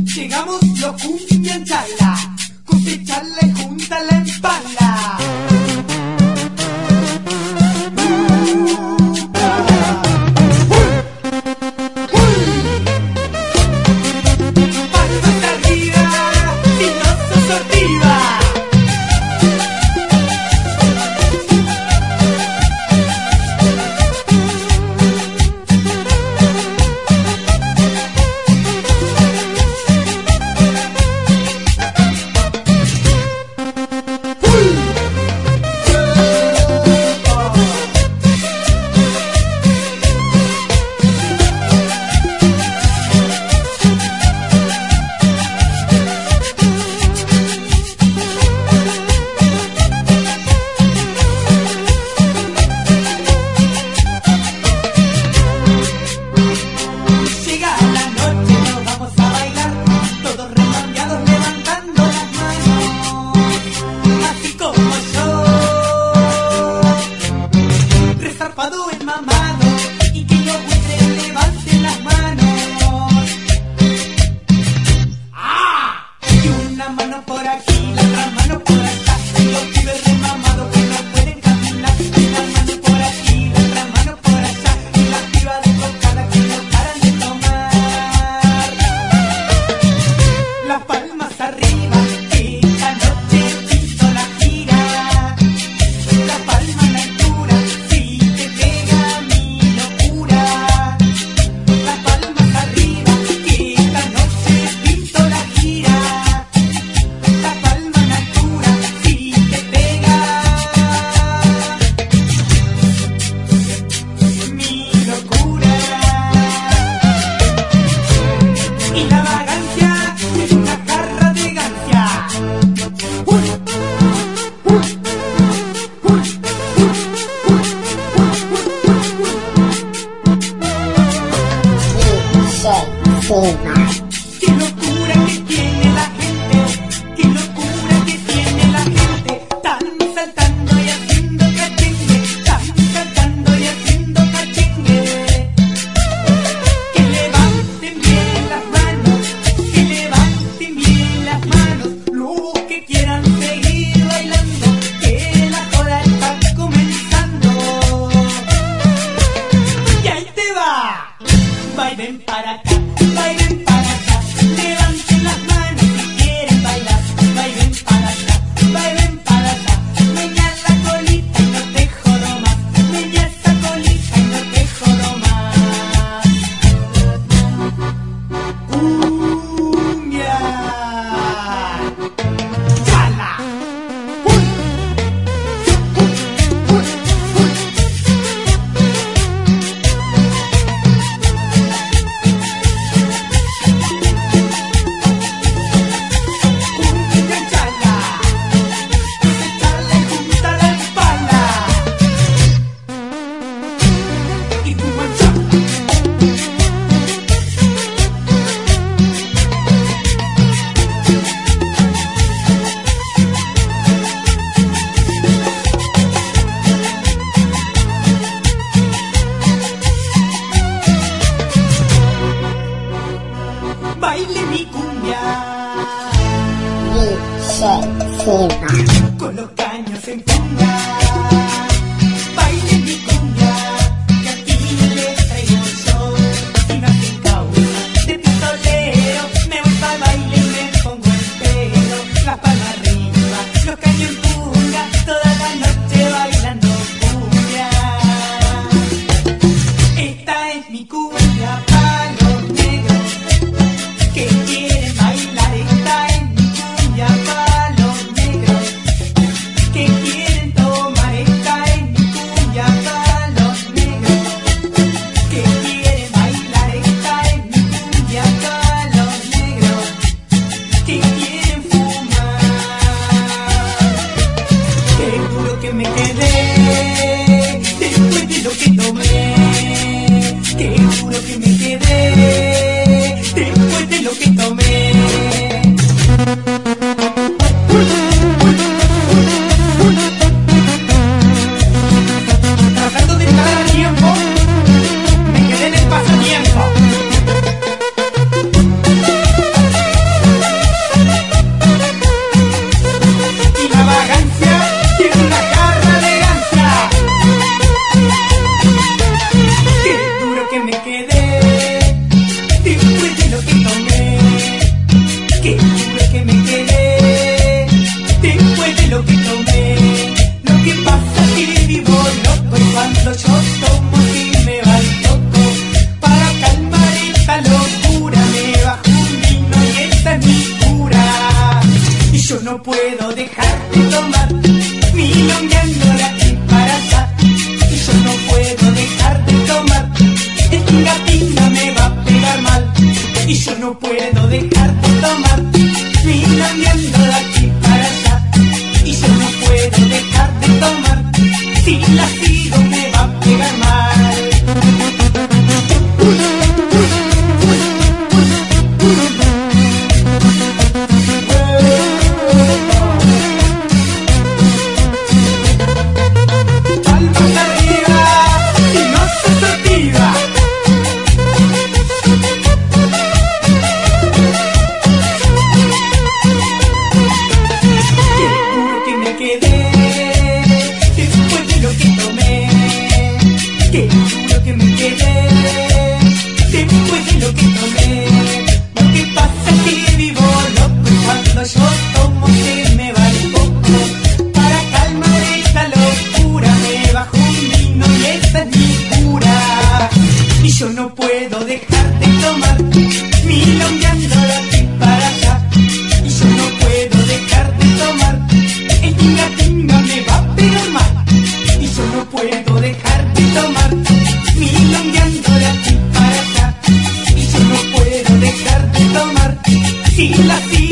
Llegamos los cumbia chala, cosecharla y juntarla en pala. Palmas arriba, si no sos sortiva. Y que los buitres levanten las manos. ¡Ah! Y una mano por aquí, la otra mano por acá. Y los pibes remamados que no pueden caminar. Una mano por aquí, la otra mano por allá. Y las pibas desbocadas que no paran de tomar. Las palmas arriba, que esta noche hizo la gira. Las palmas en la altura, si te pega mi locura. Las palmas arriba, que esta noche pinto la gira. Las palmas en la altura, si te pega mi locura. Y la vagancia es una jarra de gancia. Qué locura que tiene la gente, qué locura que tiene la gente. Están saltando y haciendo cachengue, están saltando y haciendo cachengue. Que levanten bien las manos, que levanten bien las manos. Los que quieran seguir bailando, que la joda está comenzando. Y ahí te va, bailen para acá. Bailen para acá, levanten las manos si quieren bailar. Bailen para acá, bailen para acá. Meña la colita y no te jodo más. Meña esa colita y no te jodo más. Cumbia chala. Baile mi cumbia con los caños en punga. Baile mi cumbia, que aquí les traigo yo. Si no hacen causa de pistolero, me voy pa' baile y me pongo el pelo. Las palmas arriba, los caños en punga, toda la noche bailando cumbia. Esta es mi cumbia pa' los negros que quieren bailar. Esta es mi cumbia pa' los negros que quieren tomar. no puedo dejar de tomar, milongueando de aquí para allá. Y yo no puedo dejar de tomar, si la sigo me va a pegar mal. Palmas arriba y no se sortiva. Qué duro que me quedé después de lo que tomé. Qué duro que me quedé después de lo que tomé. Lo que pasa es que vivo loco y cuando yo tomo se me va el coco. Para calmar esta locura me bajo un vino y esa es mi cura. Y yo no puedo dejar de tomar, milongueando de aquí para allá. Y yo no puedo dejar de tomar, el tinga me va a pegar mal. Y yo no puedo dejar de tomar, milongueando de aquí para allá. Y yo no puedo dejar de tomar, si la sigo